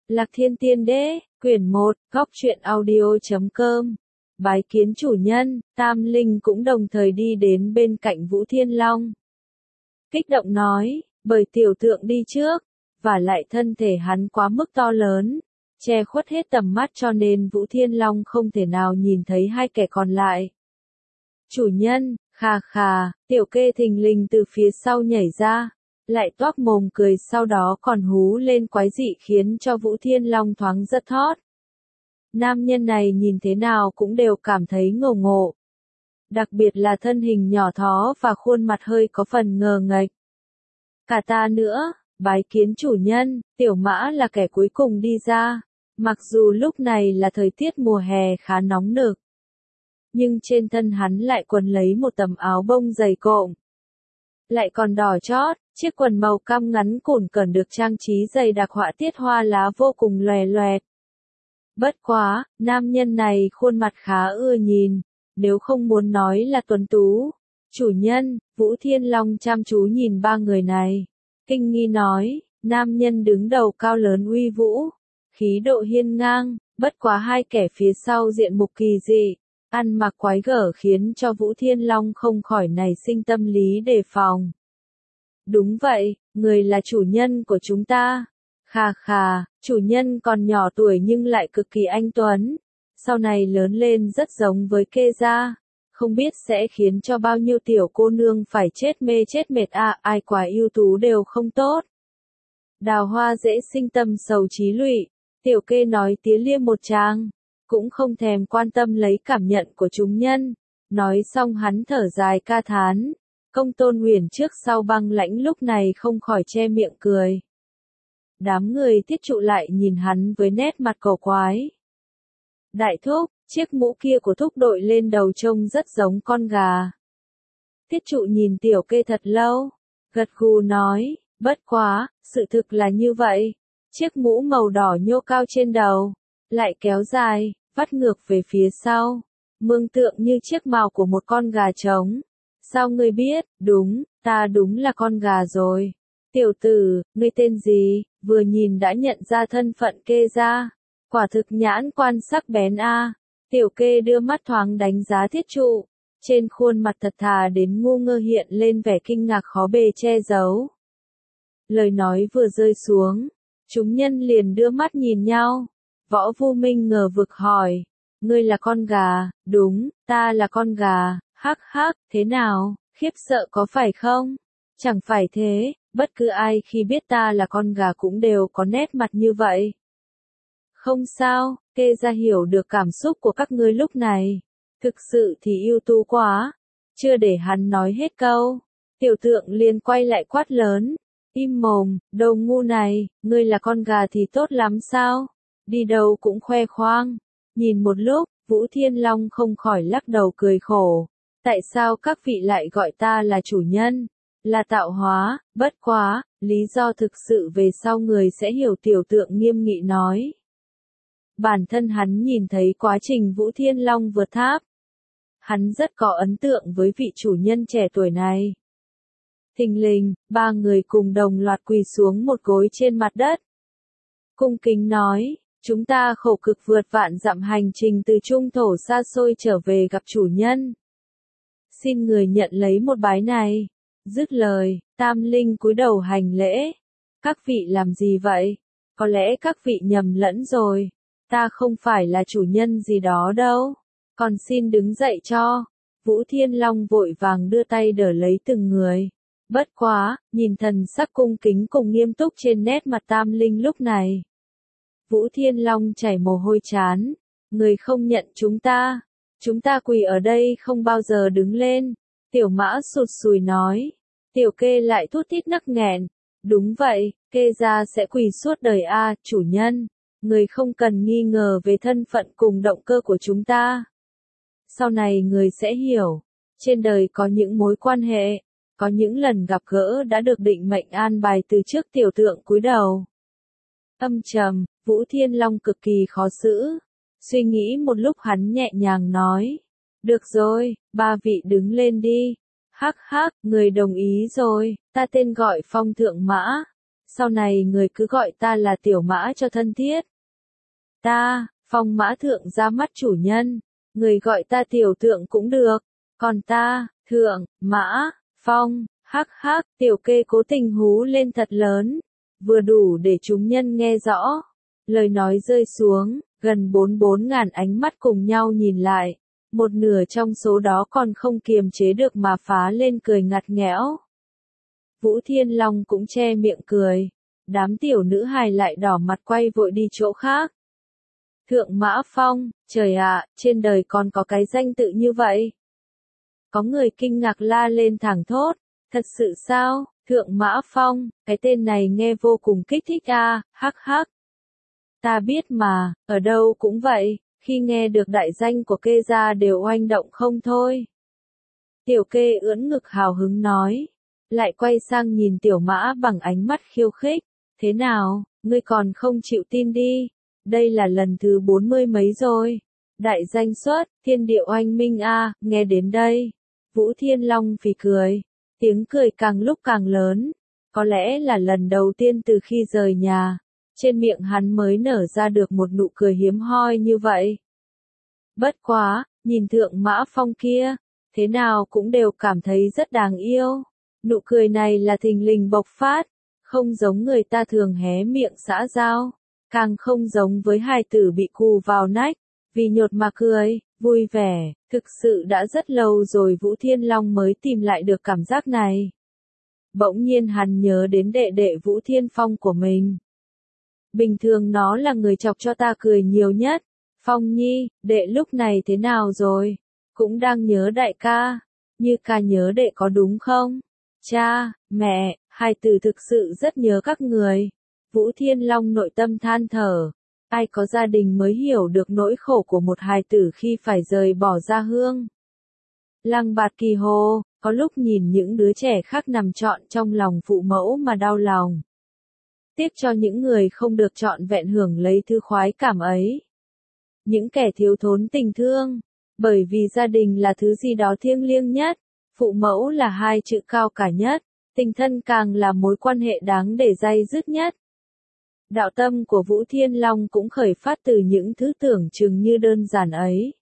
Lạc Thiên Tiên Đế, quyển 1, góc truyện audio.com. Bái kiến chủ nhân, Tam Linh cũng đồng thời đi đến bên cạnh Vũ Thiên Long. Kích động nói, bởi tiểu tượng đi trước, và lại thân thể hắn quá mức to lớn, che khuất hết tầm mắt cho nên Vũ Thiên Long không thể nào nhìn thấy hai kẻ còn lại. Chủ nhân, khà khà, tiểu kê thình lình từ phía sau nhảy ra, lại toác mồm cười sau đó còn hú lên quái dị khiến cho Vũ Thiên Long thoáng giật thót. Nam nhân này nhìn thế nào cũng đều cảm thấy ngầu ngộ. Đặc biệt là thân hình nhỏ thó và khuôn mặt hơi có phần ngờ nghệch. Cả ta nữa, bái kiến chủ nhân, tiểu mã là kẻ cuối cùng đi ra, mặc dù lúc này là thời tiết mùa hè khá nóng nực. Nhưng trên thân hắn lại quấn lấy một tấm áo bông dày cộm. Lại còn đỏ chót, chiếc quần màu cam ngắn cùn cẩn được trang trí dày đặc họa tiết hoa lá vô cùng lòe loẹt. Bất quá, nam nhân này khuôn mặt khá ưa nhìn, nếu không muốn nói là tuấn tú. Chủ nhân, Vũ Thiên Long chăm chú nhìn ba người này. Kinh nghi nói, nam nhân đứng đầu cao lớn uy vũ, khí độ hiên ngang, bất quá hai kẻ phía sau diện mục kỳ dị, ăn mặc quái gở khiến cho Vũ Thiên Long không khỏi nảy sinh tâm lý đề phòng. Đúng vậy, người là chủ nhân của chúng ta. Khà khà, chủ nhân còn nhỏ tuổi nhưng lại cực kỳ anh tuấn. Sau này lớn lên rất giống với Kê gia. Không biết sẽ khiến cho bao nhiêu tiểu cô nương phải chết mê chết mệt ai quá ưu tú đều không tốt. Đào hoa dễ sinh tâm sầu trí lụy. Tiểu Kê nói tía liêm một tràng, cũng không thèm quan tâm lấy cảm nhận của chúng nhân. Nói xong hắn thở dài ca thán. Công Tôn Huyền trước sau băng lãnh lúc này không khỏi che miệng cười. Đám người Tiết Trụ lại nhìn hắn với nét mặt cổ quái. Đại thúc, chiếc mũ kia của thúc đội lên đầu trông rất giống con gà. Tiết Trụ nhìn Tiểu Kê thật lâu, gật gù nói, bất quá, sự thực là như vậy. Chiếc mũ màu đỏ nhô cao trên đầu, lại kéo dài, vắt ngược về phía sau, mường tượng như chiếc mào của một con gà trống. Sao ngươi biết? Đúng, ta đúng là con gà rồi. Tiểu tử, ngươi tên gì? Vừa nhìn đã nhận ra thân phận Kê gia. Quả thực nhãn quan sắc bén a. Tiểu Kê đưa mắt thoáng đánh giá Tiết Trụ. Trên khuôn mặt thật thà đến ngu ngơ hiện lên vẻ kinh ngạc khó bề che giấu. Lời nói vừa rơi xuống, chúng nhân liền đưa mắt nhìn nhau. Võ Vu Minh ngờ vực hỏi. Ngươi là con gà? Đúng, ta là con gà. Hắc hắc, thế nào, khiếp sợ có phải không? Chẳng phải thế, bất cứ ai khi biết ta là con gà cũng đều có nét mặt như vậy. Không sao, Kê gia hiểu được cảm xúc của các ngươi lúc này. Thực sự thì ưu tú quá. Chưa để hắn nói hết câu, tiểu tượng liền quay lại quát lớn. Im mồm, đồ ngu này, ngươi là con gà thì tốt lắm sao? Đi đâu cũng khoe khoang. Nhìn một lúc, Vũ Thiên Long không khỏi lắc đầu cười khổ. Tại sao các vị lại gọi ta là chủ nhân? Là tạo hóa, bất quá, lý do thực sự về sau người sẽ hiểu. Tiểu tượng nghiêm nghị nói. Bản thân hắn nhìn thấy quá trình Vũ Thiên Long vượt tháp. Hắn rất có ấn tượng với vị chủ nhân trẻ tuổi này. Thình lình, ba người cùng đồng loạt quỳ xuống một gối trên mặt đất. Cung kính nói, chúng ta khổ cực vượt vạn dặm hành trình từ trung thổ xa xôi trở về gặp chủ nhân. Xin người nhận lấy một bái này. Dứt lời, Tam Linh cúi đầu hành lễ. Các vị làm gì vậy? Có lẽ các vị nhầm lẫn rồi. Ta không phải là chủ nhân gì đó đâu. Còn xin đứng dậy cho. Vũ Thiên Long vội vàng đưa tay đỡ lấy từng người. Bất quá, nhìn thần sắc cung kính cùng nghiêm túc trên nét mặt Tam Linh lúc này. Vũ Thiên Long chảy mồ hôi trán. Người không nhận chúng ta. Chúng ta quỳ ở đây không bao giờ đứng lên. Tiểu Mã sụt sùi nói. Tiểu Kê lại thút thít nấc nghẹn. Đúng vậy, Kê gia sẽ quỳ suốt đời chủ nhân. Người không cần nghi ngờ về thân phận cùng động cơ của chúng ta. Sau này người sẽ hiểu. Trên đời có những mối quan hệ, có những lần gặp gỡ đã được định mệnh an bài từ trước. Tiểu tượng cúi đầu. Âm trầm, Vũ Thiên Long cực kỳ khó xử. Suy nghĩ một lúc hắn nhẹ nhàng nói. Được rồi, ba vị đứng lên đi. Hắc hắc, người đồng ý rồi, ta tên gọi Phong Thượng Mã. sau này người cứ gọi ta là Tiểu Mã cho thân thiết. Ta, Phong Mã Thượng ra mắt chủ nhân, người gọi ta Tiểu Thượng cũng được, còn ta, Thượng, Mã, Phong, hắc hắc, Tiểu Kê cố tình hú lên thật lớn, vừa đủ để chúng nhân nghe rõ. Lời nói rơi xuống, gần 44.000 ánh mắt cùng nhau nhìn lại, một nửa trong số đó còn không kiềm chế được mà phá lên cười ngặt nghẽo. Vũ Thiên Long cũng che miệng cười, đám tiểu nữ hài lại đỏ mặt quay vội đi chỗ khác. Thượng Mã Phong, trời ạ, trên đời còn có cái danh tự như vậy. Có người kinh ngạc la lên thẳng thốt, thật sự sao, Thượng Mã Phong, cái tên này nghe vô cùng kích thích à, hắc hắc. Ta biết mà, ở đâu cũng vậy, khi nghe được đại danh của Kê gia đều oanh động không thôi. Tiểu Kê ưỡn ngực hào hứng nói, lại quay sang nhìn Tiểu Mã bằng ánh mắt khiêu khích, thế nào, ngươi còn không chịu tin đi, đây là lần thứ 40 mấy rồi. Đại danh xuất, thiên địa oanh minh a, nghe đến đây. Vũ Thiên Long phì cười, tiếng cười càng lúc càng lớn, có lẽ là lần đầu tiên từ khi rời nhà, trên miệng hắn mới nở ra được một nụ cười hiếm hoi như vậy. Bất quá, nhìn Thượng Mã Phong kia, thế nào cũng đều cảm thấy rất đáng yêu. Nụ cười này là thình lình bộc phát, không giống người ta thường hé miệng xã giao, càng không giống với hài tử bị cù vào nách, vì nhột mà cười, vui vẻ, thực sự đã rất lâu rồi Vũ Thiên Long mới tìm lại được cảm giác này. Bỗng nhiên hắn nhớ đến đệ đệ Vũ Thiên Phong của mình. Bình thường nó là người chọc cho ta cười nhiều nhất. Phong Nhi, đệ lúc này thế nào rồi? Cũng đang nhớ đại ca, như ca nhớ đệ có đúng không? Cha, mẹ, hài tử thực sự rất nhớ các người. Vũ Thiên Long nội tâm than thở. Ai có gia đình mới hiểu được nỗi khổ của một hài tử khi phải rời bỏ gia hương. Lăng Bạt Kỳ Hồ, có lúc nhìn những đứa trẻ khác nằm trọn trong lòng phụ mẫu mà đau lòng. Tiếc cho những người không được trọn vẹn hưởng lấy thứ khoái cảm ấy. Những kẻ thiếu thốn tình thương, bởi vì gia đình là thứ gì đó thiêng liêng nhất, phụ mẫu là hai chữ cao cả nhất, tình thân càng là mối quan hệ đáng để day dứt nhất. Đạo tâm của Vũ Thiên Long cũng khởi phát từ những thứ tưởng chừng như đơn giản ấy.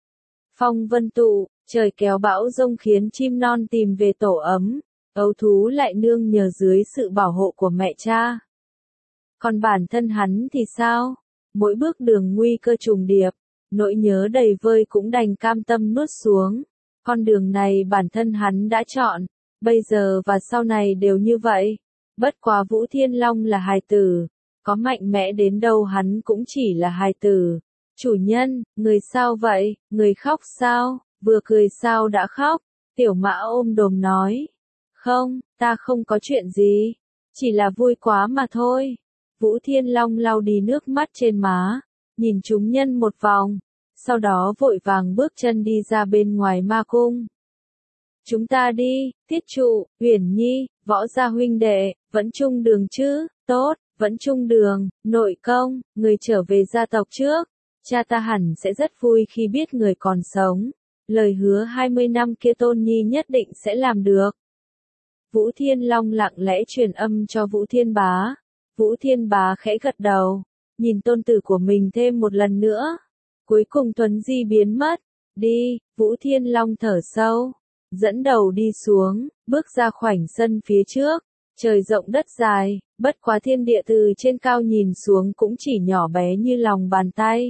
Phong vân tụ, trời kéo bão giông khiến chim non tìm về tổ ấm, ấu thú lại nương nhờ dưới sự bảo hộ của mẹ cha. Còn bản thân hắn thì sao? Mỗi bước đường nguy cơ trùng điệp, nỗi nhớ đầy vơi cũng đành cam tâm nuốt xuống. Con đường này bản thân hắn đã chọn, bây giờ và sau này đều như vậy. Bất quá Vũ Thiên Long là hài tử, có mạnh mẽ đến đâu hắn cũng chỉ là hài tử. Chủ nhân, người sao vậy, người khóc sao, vừa cười sao đã khóc, Tiểu Mã ôm đồm nói. Không, ta không có chuyện gì, chỉ là vui quá mà thôi. Vũ Thiên Long lau đi nước mắt trên má, nhìn chúng nhân một vòng, sau đó vội vàng bước chân đi ra bên ngoài ma cung. Chúng ta đi, Tiết Trụ, Uyển Nhi, Võ gia huynh đệ, vẫn chung đường chứ, tốt, vẫn chung đường, nội công, người trở về gia tộc trước, cha ta hẳn sẽ rất vui khi biết người còn sống, lời hứa 20 năm kia Tôn Nhi nhất định sẽ làm được. Vũ Thiên Long lặng lẽ truyền âm cho Vũ Thiên Bá. Vũ Thiên Bá khẽ gật đầu, nhìn tôn tử của mình thêm một lần nữa. Cuối cùng Tuấn Di biến mất. Đi, Vũ Thiên Long thở sâu, dẫn đầu đi xuống, bước ra khoảnh sân phía trước. Trời rộng đất dài, bất quá thiên địa từ trên cao nhìn xuống cũng chỉ nhỏ bé như lòng bàn tay.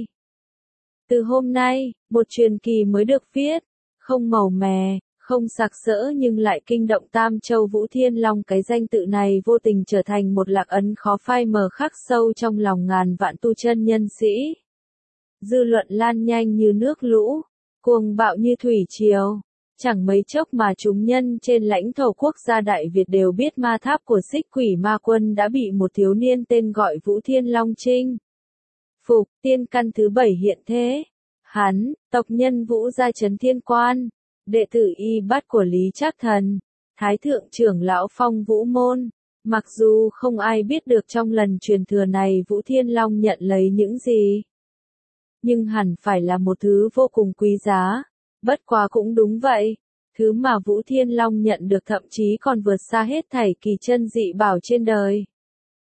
Từ hôm nay, một truyền kỳ mới được viết, không màu mè, không sặc sỡ nhưng lại kinh động Tam Châu Vũ Thiên Long. Cái danh tự này vô tình trở thành một lạc ấn khó phai mờ khắc sâu trong lòng ngàn vạn tu chân nhân sĩ. Dư luận lan nhanh như nước lũ, cuồng bạo như thủy triều. Chẳng mấy chốc mà chúng nhân trên lãnh thổ quốc gia Đại Việt đều biết ma tháp của Xích Quỷ Ma Quân đã bị một thiếu niên tên gọi Vũ Thiên Long chinh phục. Tiên căn thứ 7 hiện thế. Hắn, tộc nhân Vũ gia Trấn Thiên Quan, đệ tử y bát của Lý Trác Thần, Thái thượng trưởng lão Phong Vũ Môn. Mặc dù không ai biết được trong lần truyền thừa này Vũ Thiên Long nhận lấy những gì, nhưng hẳn phải là một thứ vô cùng quý giá. Bất quá cũng đúng vậy, thứ mà Vũ Thiên Long nhận được thậm chí còn vượt xa hết thảy kỳ chân dị bảo trên đời.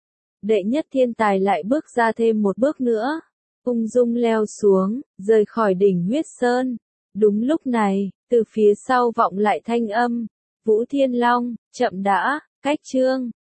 đệ nhất thiên tài lại bước ra thêm một bước nữa, ung dung leo xuống, rời khỏi đỉnh huyết sơn. Đúng lúc này, từ phía sau vọng lại thanh âm, Vũ Thiên Long, chậm đã, cách chương.